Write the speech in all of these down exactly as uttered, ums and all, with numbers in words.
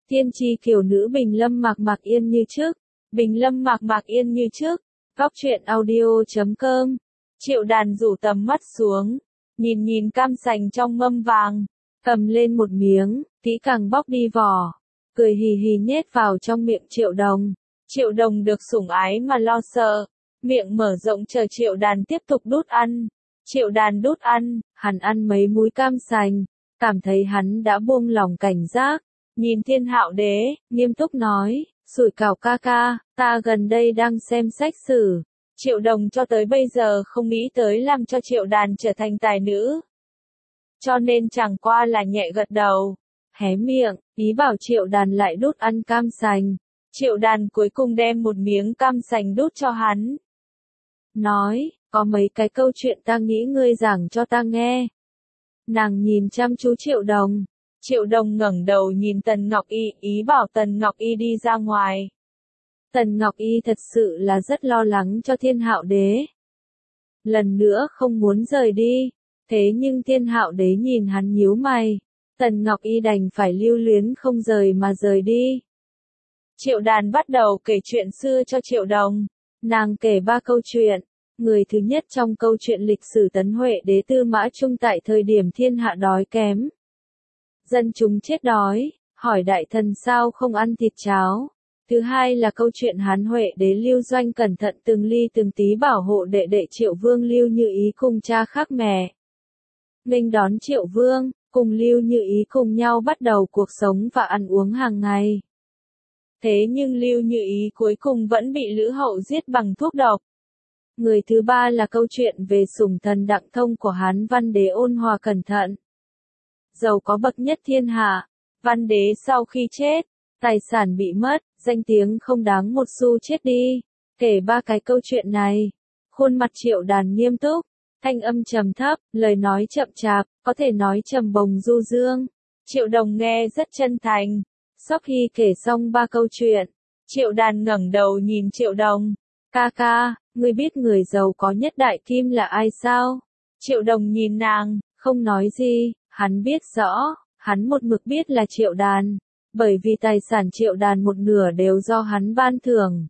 Tiên tri kiều nữ Bình Lâm mạc mạc yên như trước. Bình Lâm mạc mạc yên như trước. Góc truyện audio chấm com. Triệu Đàn rủ tầm mắt xuống, nhìn nhìn cam sành trong mâm vàng, cầm lên một miếng, kỹ càng bóc đi vỏ, cười hì hì nhét vào trong miệng Triệu Đồng. Triệu Đồng được sủng ái mà lo sợ, miệng mở rộng chờ Triệu Đàn tiếp tục đút ăn. Triệu Đàn đút ăn, hắn ăn mấy múi cam sành, cảm thấy hắn đã buông lỏng cảnh giác, nhìn Thiên Hạo Đế, nghiêm túc nói, sủi cảo ca ca, ta gần đây đang xem sách sử. Triệu Đồng cho tới bây giờ không nghĩ tới làm cho Triệu Đàn trở thành tài nữ. Cho nên chẳng qua là nhẹ gật đầu, hé miệng, ý bảo Triệu Đàn lại đút ăn cam sành. Triệu Đàn cuối cùng đem một miếng cam sành đút cho hắn. Nói, có mấy cái câu chuyện ta nghĩ ngươi giảng cho ta nghe. Nàng nhìn chăm chú Triệu Đồng. Triệu Đồng ngẩng đầu nhìn Tần Ngọc Y, ý bảo Tần Ngọc Y đi ra ngoài. Tần Ngọc Y thật sự là rất lo lắng cho Thiên Hạo Đế. Lần nữa không muốn rời đi, thế nhưng Thiên Hạo Đế nhìn hắn nhíu mày. Tần Ngọc Y đành phải lưu luyến không rời mà rời đi. Triệu Đàn bắt đầu kể chuyện xưa cho Triệu Đồng. Nàng kể ba câu chuyện. Người thứ nhất trong câu chuyện lịch sử Tấn Huệ Đế Tư Mã Trung tại thời điểm thiên hạ đói kém. Dân chúng chết đói, hỏi đại thần sao không ăn thịt cháo. Thứ hai là câu chuyện Hán Huệ Đế Lưu Doanh cẩn thận từng ly từng tí bảo hộ đệ đệ Triệu Vương Lưu Như Ý cùng cha khác mẹ. Nghênh đón Triệu Vương, cùng Lưu Như Ý cùng nhau bắt đầu cuộc sống và ăn uống hàng ngày. Thế nhưng Lưu Như Ý cuối cùng vẫn bị Lữ Hậu giết bằng thuốc độc. Người thứ ba là câu chuyện về sủng thần Đặng Thông của Hán Văn Đế ôn hòa cẩn thận. Giàu có bậc nhất thiên hạ, Văn Đế sau khi chết, tài sản bị mất, danh tiếng không đáng một xu chết đi. Kể ba cái câu chuyện này, khuôn mặt Triệu Đàn nghiêm túc, thanh âm trầm thấp, lời nói chậm chạp, có thể nói trầm bồng du dương. Triệu Đồng nghe rất chân thành. Sau khi kể xong ba câu chuyện, Triệu Đàn ngẩng đầu nhìn Triệu Đồng. Ca ca, ngươi biết người giàu có nhất Đại Kim là ai sao? Triệu Đồng nhìn nàng, không nói gì, hắn biết rõ, hắn một mực biết là Triệu Đàn, bởi vì tài sản Triệu Đàn một nửa đều do hắn ban thưởng.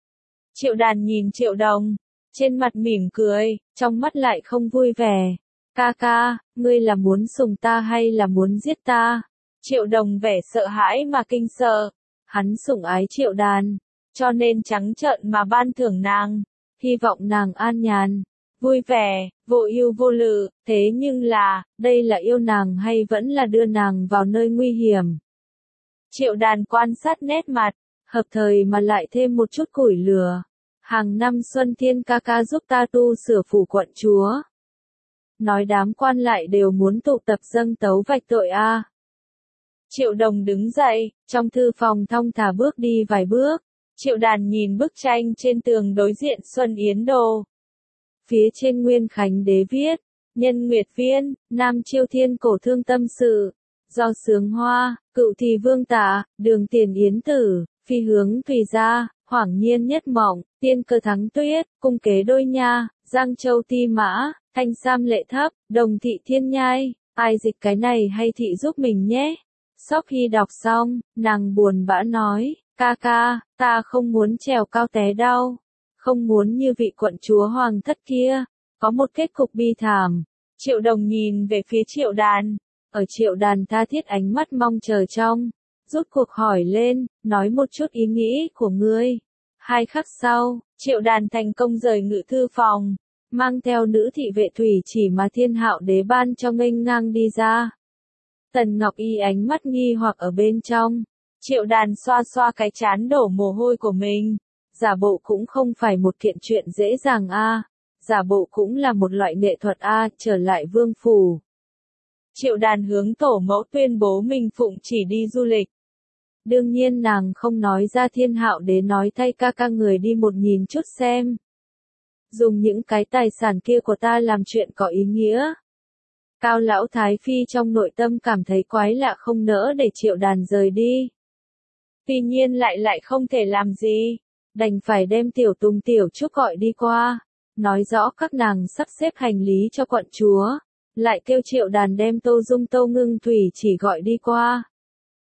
Triệu Đàn nhìn Triệu Đồng, trên mặt mỉm cười, trong mắt lại không vui vẻ. Ca ca, ngươi là muốn sủng ta hay là muốn giết ta? Triệu Đồng vẻ sợ hãi mà kinh sợ, hắn sủng ái Triệu Đàn, cho nên trắng trợn mà ban thưởng nàng, hy vọng nàng an nhàn, vui vẻ, vô ưu vô lự, thế nhưng là, đây là yêu nàng hay vẫn là đưa nàng vào nơi nguy hiểm? Triệu Đàn quan sát nét mặt, hợp thời mà lại thêm một chút củi lửa. Hàng năm Xuân Thiên ca ca giúp ta tu sửa phủ quận chúa. Nói đám quan lại đều muốn tụ tập dâng tấu vạch tội a. À. Triệu Đồng đứng dậy, trong thư phòng thong thả bước đi vài bước. Triệu Đàn nhìn bức tranh trên tường đối diện Xuân Yến Đồ. Phía trên Nguyên Khánh Đế viết, Nhân Nguyệt Viên, Nam Chiêu Thiên cổ thương tâm sự. Do Sướng Hoa, Cựu Thì Vương Tả, Đường Tiền Yến Tử, Phi Hướng Thùy Gia, Hoảng Nhiên Nhất Mộng, Tiên Cơ Thắng Tuyết, Cung Kế Đôi Nha, Giang Châu Ti Mã, Thanh Sam Lệ Thấp, Đồng Thị Thiên Nhai. Ai dịch cái này hay thị giúp mình nhé. Sau khi đọc xong, nàng buồn bã nói, ca ca, ta không muốn trèo cao té đau, không muốn như vị quận chúa hoàng thất kia, có một kết cục bi thảm. Triệu Đồng nhìn về phía Triệu Đàn, ở Triệu Đàn tha thiết ánh mắt mong chờ trong, rút cuộc hỏi lên, nói một chút ý nghĩ của ngươi. Hai khắc sau, Triệu Đàn thành công rời ngự thư phòng, mang theo nữ thị vệ thủy chỉ mà Thiên Hạo Đế ban cho nghênh ngang đi ra. Tần Ngọc Y ánh mắt nghi hoặc ở bên trong. Triệu Đàn xoa xoa cái trán đổ mồ hôi của mình. Giả bộ cũng không phải một kiện chuyện dễ dàng a. À. Giả bộ cũng là một loại nghệ thuật a. À, trở lại vương phủ. Triệu Đàn hướng tổ mẫu tuyên bố mình phụng chỉ đi du lịch. Đương nhiên nàng không nói ra Thiên Hạo Đế nói thay ca ca người đi một nhìn chút xem. Dùng những cái tài sản kia của ta làm chuyện có ý nghĩa. Cao lão Thái Phi trong nội tâm cảm thấy quái lạ không nỡ để Triệu Đàn rời đi. Tuy nhiên lại lại không thể làm gì, đành phải đem Tiểu Tùng Tiểu Trúc gọi đi qua, nói rõ các nàng sắp xếp hành lý cho quận chúa, lại kêu Triệu Đàn đem Tô Dung Tô Ngưng Thủy chỉ gọi đi qua.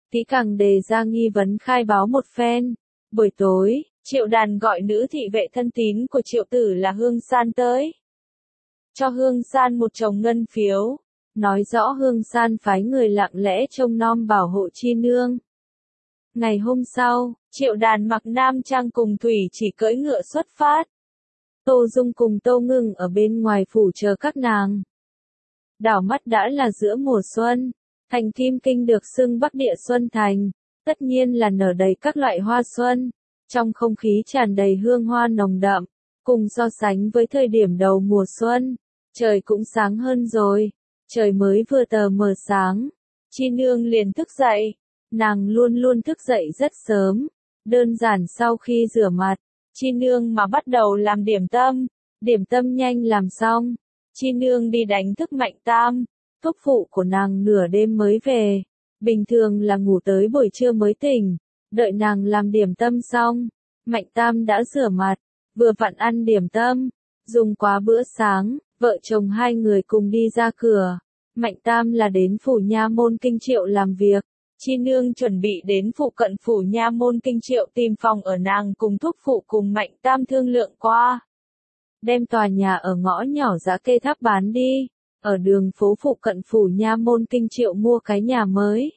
kỹ càng đề ra nghi vấn khai báo một phen. Buổi tối, Triệu Đàn gọi nữ thị vệ thân tín của Triệu Tử là Hương San tới. Cho Hương San một chồng ngân phiếu, nói rõ Hương San phái người lặng lẽ trông nom bảo hộ Chi Nương. Ngày hôm sau, Triệu Đàn mặc nam trang cùng Thủy Chỉ cưỡi ngựa xuất phát. Tô Dung cùng Tô Ngưng ở bên ngoài phủ chờ các nàng. Đảo mắt đã là giữa mùa xuân, thành Kim Kinh được xưng Bắc Địa Xuân Thành, tất nhiên là nở đầy các loại hoa xuân, trong không khí tràn đầy hương hoa nồng đậm, cùng so sánh với thời điểm đầu mùa xuân, trời cũng sáng hơn rồi, trời mới vừa tờ mờ sáng, Chi Nương liền thức dậy, nàng luôn luôn thức dậy rất sớm, đơn giản sau khi rửa mặt, Chi Nương mà bắt đầu làm điểm tâm, điểm tâm nhanh làm xong, Chi Nương đi đánh thức Mạnh Tam, thúc phụ của nàng nửa đêm mới về, bình thường là ngủ tới buổi trưa mới tỉnh, đợi nàng làm điểm tâm xong, Mạnh Tam đã rửa mặt, vừa vặn ăn điểm tâm, dùng quá bữa sáng, vợ chồng hai người cùng đi ra cửa, Mạnh Tam là đến phủ nha môn Kinh Triệu làm việc, Chi Nương chuẩn bị đến phụ cận phủ nha môn Kinh Triệu tìm phòng ở nàng cùng thúc phụ cùng Mạnh Tam thương lượng qua. Đem tòa nhà ở ngõ nhỏ Dã Kê Tháp bán đi, ở đường phố phụ cận phủ nha môn Kinh Triệu mua cái nhà mới.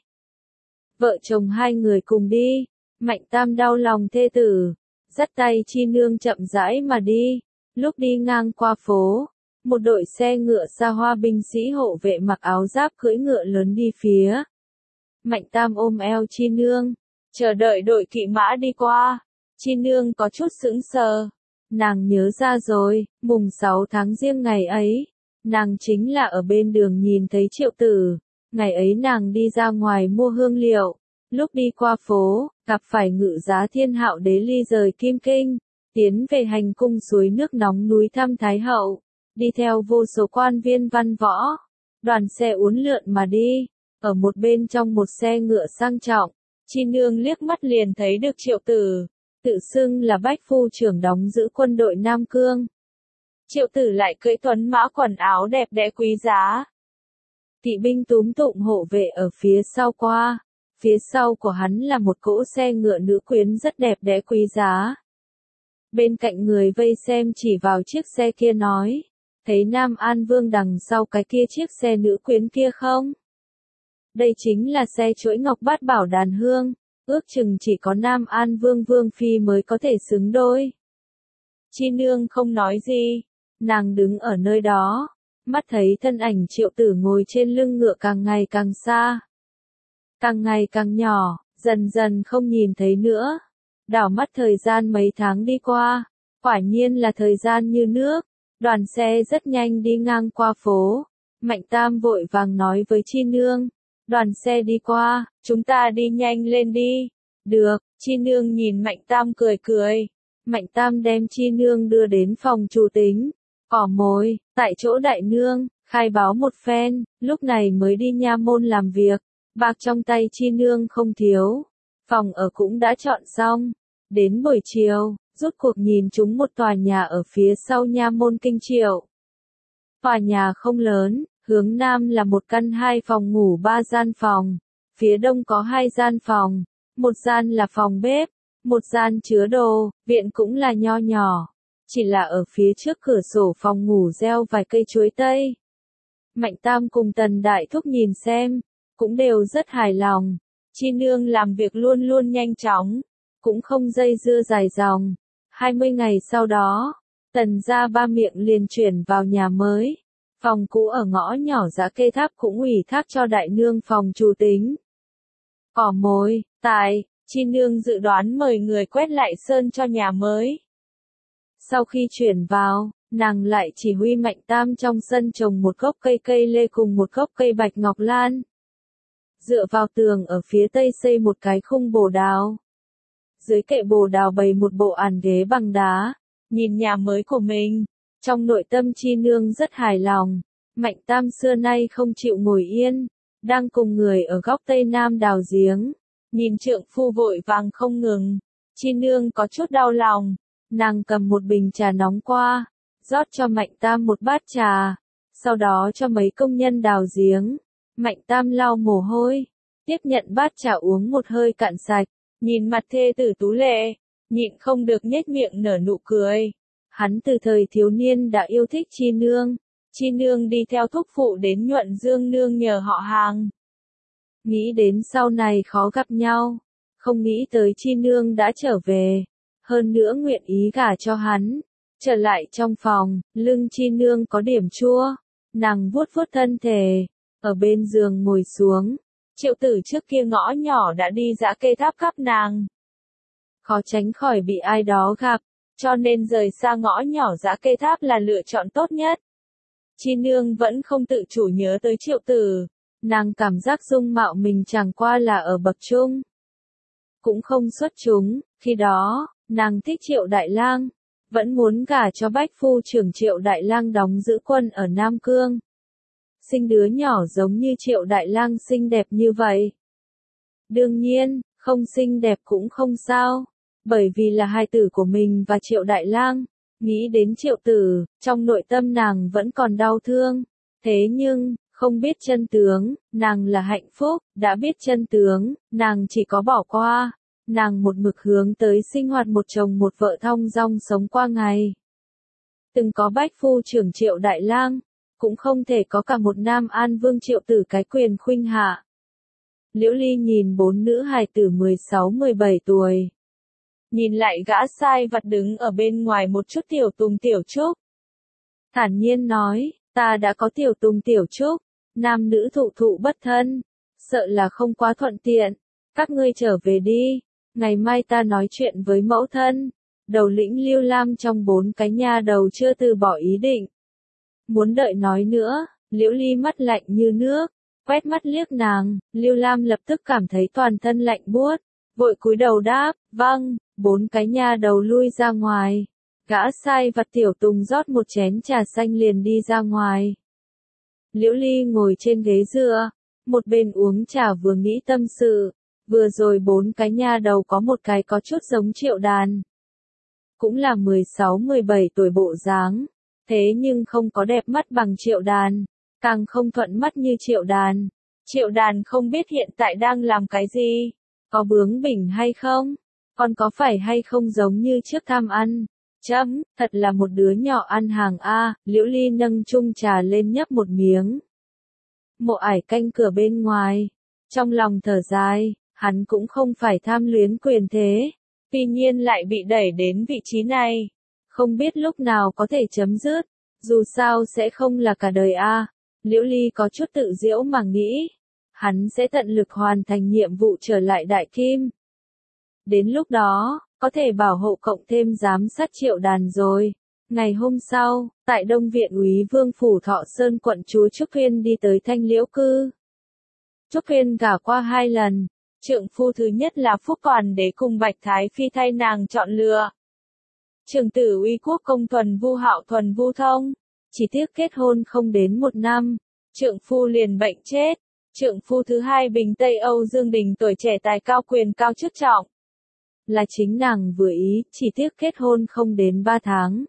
Vợ chồng hai người cùng đi, Mạnh Tam đau lòng thê tử, dắt tay Chi Nương chậm rãi mà đi, lúc đi ngang qua phố, một đội xe ngựa xa hoa binh sĩ hộ vệ mặc áo giáp cưỡi ngựa lớn đi phía. Mạnh Tam ôm eo Chi Nương, chờ đợi đội kỵ mã đi qua, Chi Nương có chút sững sờ, nàng nhớ ra rồi, mùng sáu tháng Giêng ngày ấy, nàng chính là ở bên đường nhìn thấy Triệu Tử, ngày ấy nàng đi ra ngoài mua hương liệu, lúc đi qua phố, gặp phải Ngự Giá Thiên Hạo Đế ly rời Kim Kinh, tiến về hành cung suối nước nóng núi thăm Thái Hậu, đi theo vô số quan viên văn võ, đoàn xe uốn lượn mà đi, ở một bên trong một xe ngựa sang trọng, Chi Nương liếc mắt liền thấy được Triệu Tử, tự xưng là bách phu trưởng đóng giữ quân đội Nam Cương. Triệu Tử lại cưỡi tuấn mã quần áo đẹp đẽ quý giá. Kỵ binh túm tụm hộ vệ ở phía sau qua, phía sau của hắn là một cỗ xe ngựa nữ quyến rất đẹp đẽ quý giá. Bên cạnh người vây xem chỉ vào chiếc xe kia nói, thấy Nam An Vương đằng sau cái kia chiếc xe nữ quyến kia không? Đây chính là xe chuỗi ngọc bát bảo đàn hương, ước chừng chỉ có Nam An Vương Vương Phi mới có thể xứng đôi. Chi Nương không nói gì, nàng đứng ở nơi đó, mắt thấy thân ảnh Triệu Tử ngồi trên lưng ngựa càng ngày càng xa, càng ngày càng nhỏ, dần dần không nhìn thấy nữa. Đảo mắt thời gian mấy tháng đi qua, quả nhiên là thời gian như nước, đoàn xe rất nhanh đi ngang qua phố, Mạnh Tam vội vàng nói với Chi Nương, đoàn xe đi qua, chúng ta đi nhanh lên đi. Được, Chi Nương nhìn Mạnh Tam cười cười, Mạnh Tam đem Chi Nương đưa đến phòng chủ tính, cỏ mồi, tại chỗ đại nương, khai báo một phen, lúc này mới đi nha môn làm việc, bạc trong tay Chi Nương không thiếu, phòng ở cũng đã chọn xong. Đến buổi chiều, rốt cuộc nhìn chúng một tòa nhà ở phía sau nha môn Kinh Triệu. Tòa nhà không lớn, hướng nam là một căn hai phòng ngủ ba gian phòng, phía đông có hai gian phòng, một gian là phòng bếp, một gian chứa đồ, viện cũng là nho nhỏ, chỉ là ở phía trước cửa sổ phòng ngủ gieo vài cây chuối tây. Mạnh Tam cùng Tần Đại Thúc nhìn xem, cũng đều rất hài lòng, Chi Nương làm việc luôn luôn nhanh chóng, cũng không dây dưa dài dòng. hai mươi ngày sau đó, Tần gia ba miệng liền chuyển vào nhà mới. Phòng cũ ở ngõ nhỏ Dã Kê Tháp cũng ủy thác cho đại nương phòng chủ tính. Cỏ mồi, tại, Chi Nương dự đoán mời người quét lại sơn cho nhà mới. Sau khi chuyển vào, nàng lại chỉ huy Mạnh Tam trong sân trồng một gốc cây cây lê cùng một gốc cây bạch ngọc lan. Dựa vào tường ở phía tây xây một cái khung bồ đào. Dưới kệ bồ đào bày một bộ án ghế bằng đá, nhìn nhà mới của mình, trong nội tâm Chi Nương rất hài lòng. Mạnh Tam xưa nay không chịu ngồi yên, đang cùng người ở góc tây nam đào giếng, nhìn trượng phu vội vàng không ngừng, Chi Nương có chút đau lòng, nàng cầm một bình trà nóng qua, rót cho Mạnh Tam một bát trà, sau đó cho mấy công nhân đào giếng. Mạnh Tam lau mồ hôi, tiếp nhận bát trà uống một hơi cạn sạch, nhìn mặt thê tử tú lệ, nhịn không được nhếch miệng nở nụ cười. Hắn từ thời thiếu niên đã yêu thích Chi Nương, Chi Nương đi theo thúc phụ đến Nhuận Dương nương nhờ họ hàng. Nghĩ đến sau này khó gặp nhau, không nghĩ tới Chi Nương đã trở về, hơn nữa nguyện ý gả cho hắn. Trở lại trong phòng, lưng Chi Nương có điểm chua, nàng vuốt vuốt thân thể, ở bên giường ngồi xuống. Triệu Tử trước kia ngõ nhỏ đã đi dã kê tháp khắp nàng. Khó tránh khỏi bị ai đó gặp, cho nên rời xa ngõ nhỏ dã kê tháp là lựa chọn tốt nhất. Chi Nương vẫn không tự chủ nhớ tới Triệu Tử, nàng cảm giác dung mạo mình chẳng qua là ở bậc trung, cũng không xuất chúng. Khi đó, nàng thích Triệu Đại Lang, vẫn muốn gả cho bách phu trưởng Triệu Đại Lang đóng giữ quân ở Nam Cương. Sinh đứa nhỏ giống như Triệu Đại Lang xinh đẹp như vậy. Đương nhiên, không xinh đẹp cũng không sao, bởi vì là hài tử của mình và Triệu Đại Lang. Nghĩ đến Triệu Tử, trong nội tâm nàng vẫn còn đau thương. Thế nhưng, không biết chân tướng, nàng là hạnh phúc. Đã biết chân tướng, nàng chỉ có bỏ qua. Nàng một mực hướng tới sinh hoạt một chồng một vợ thong dong sống qua ngày. Từng có bách phu trưởng Triệu Đại Lang, cũng không thể có cả một Nam An Vương Triệu Tử cái quyền khuynh hạ. Liễu Ly nhìn bốn nữ hài tử mười sáu mười bảy tuổi. Nhìn lại gã sai vặt đứng ở bên ngoài một chút tiểu tùng tiểu trúc. Thản nhiên nói, ta đã có tiểu tùng tiểu trúc, nam nữ thụ thụ bất thân, sợ là không quá thuận tiện, các ngươi trở về đi, ngày mai ta nói chuyện với mẫu thân. Đầu lĩnh Lưu Lam trong bốn cái nha đầu chưa từ bỏ ý định. Muốn đợi nói nữa, Liễu Ly mắt lạnh như nước, quét mắt liếc nàng, Lưu Lam lập tức cảm thấy toàn thân lạnh buốt, vội cúi đầu đáp, vâng. Bốn cái nha đầu lui ra ngoài. Gã sai vặt tiểu tùng rót một chén trà xanh liền đi ra ngoài. Liễu Ly ngồi trên ghế dựa, một bên uống trà vừa nghĩ tâm sự. Vừa rồi bốn cái nha đầu có một cái có chút giống Triệu Đàn. Cũng là mười sáu mười bảy tuổi bộ dáng, thế nhưng không có đẹp mắt bằng Triệu Đàn, càng không thuận mắt như Triệu Đàn. Triệu Đàn không biết hiện tại đang làm cái gì, có bướng bỉnh hay không? Còn có phải hay không giống như trước tham ăn? Chấm, thật là một đứa nhỏ ăn hàng A. Liễu Ly nâng chung trà lên nhấp một miếng. Mộ Ải canh cửa bên ngoài, trong lòng thở dài, hắn cũng không phải tham luyến quyền thế, tuy nhiên lại bị đẩy đến vị trí này, không biết lúc nào có thể chấm dứt, dù sao sẽ không là cả đời A. Liễu Ly có chút tự giễu mà nghĩ, hắn sẽ tận lực hoàn thành nhiệm vụ trở lại Đại Kim. Đến lúc đó, có thể bảo hộ cộng thêm giám sát Triệu Đàn rồi. Ngày hôm sau, tại Đông Viện Úy Vương Phủ Thọ Sơn quận chúa Trúc Huyên đi tới Thanh Liễu Cư. Trúc Huyên gả qua hai lần, trượng phu thứ nhất là Phúc Toàn Đế cùng Bạch Thái Phi thay nàng chọn lựa. Trưởng tử Uy Quốc công Thuần Vu Hạo Thuần Vu Thông, chỉ tiếc kết hôn không đến một năm, trượng phu liền bệnh chết. Trượng phu thứ hai Bình Tây Âu Dương Đình tuổi trẻ tài cao quyền cao chức trọng. Là chính nàng vừa ý, chỉ tiếc kết hôn không đến ba tháng.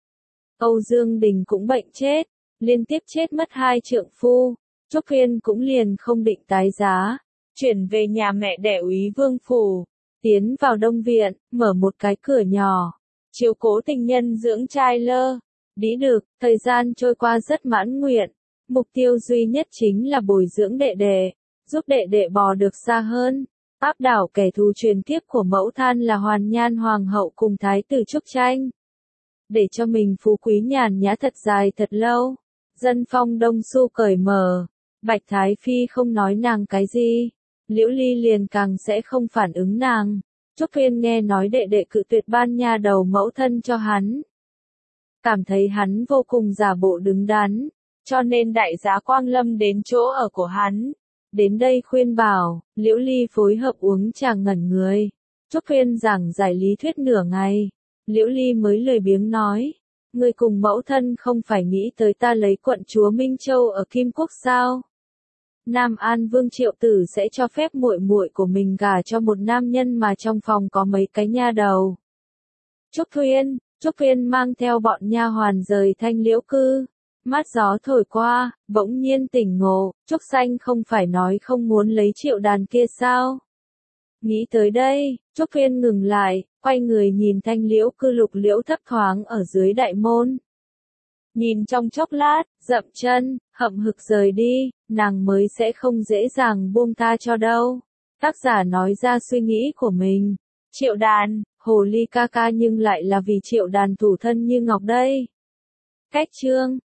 Âu Dương Đình cũng bệnh chết, liên tiếp chết mất hai trượng phu. Trúc Huyên cũng liền không định tái giá, chuyển về nhà mẹ đẻ Úy Vương Phủ, tiến vào Đông Viện, mở một cái cửa nhỏ, chiếu cố tình nhân dưỡng trai lơ. Đĩ được, thời gian trôi qua rất mãn nguyện, mục tiêu duy nhất chính là bồi dưỡng đệ đệ, giúp đệ đệ bò được xa hơn. Áp đảo kẻ thù truyền kiếp của mẫu than là Hoàn Nhan Hoàng hậu cùng Thái tử Trúc Tranh. Để cho mình phú quý nhàn nhã thật dài thật lâu. Dân phong Đông Xu cởi mở. Bạch Thái Phi không nói nàng cái gì. Liễu Ly liền càng sẽ không phản ứng nàng. Trúc Huyên nghe nói đệ đệ cự tuyệt ban nha đầu mẫu thân cho hắn. Cảm thấy hắn vô cùng giả bộ đứng đắn. Cho nên đại giá Quang Lâm đến chỗ ở của hắn. Đến đây khuyên bảo, Liễu Ly phối hợp uống trà ngẩn người. Trúc Huyên giảng giải lý thuyết nửa ngày. Liễu Ly mới lười biếng nói. Người cùng mẫu thân không phải nghĩ tới ta lấy quận chúa Minh Châu ở Kim Quốc sao? Nam An Vương Triệu Tử sẽ cho phép muội muội của mình gả cho một nam nhân mà trong phòng có mấy cái nha đầu. Trúc Huyên, Trúc Huyên mang theo bọn nha hoàn rời Thanh Liễu Cư. Mát gió thổi qua, bỗng nhiên tỉnh ngộ, Trúc Xanh không phải nói không muốn lấy Triệu Đàn kia sao? Nghĩ tới đây, Trúc Phiên ngừng lại, quay người nhìn Thanh Liễu Cư Lục Liễu thấp thoáng ở dưới đại môn. Nhìn trong chốc lát, dậm chân, hậm hực rời đi, nàng mới sẽ không dễ dàng buông tha cho đâu. Tác giả nói ra suy nghĩ của mình. Triệu Đàn, hồ ly ca ca nhưng lại là vì Triệu Đàn thủ thân như ngọc đây. Cách chương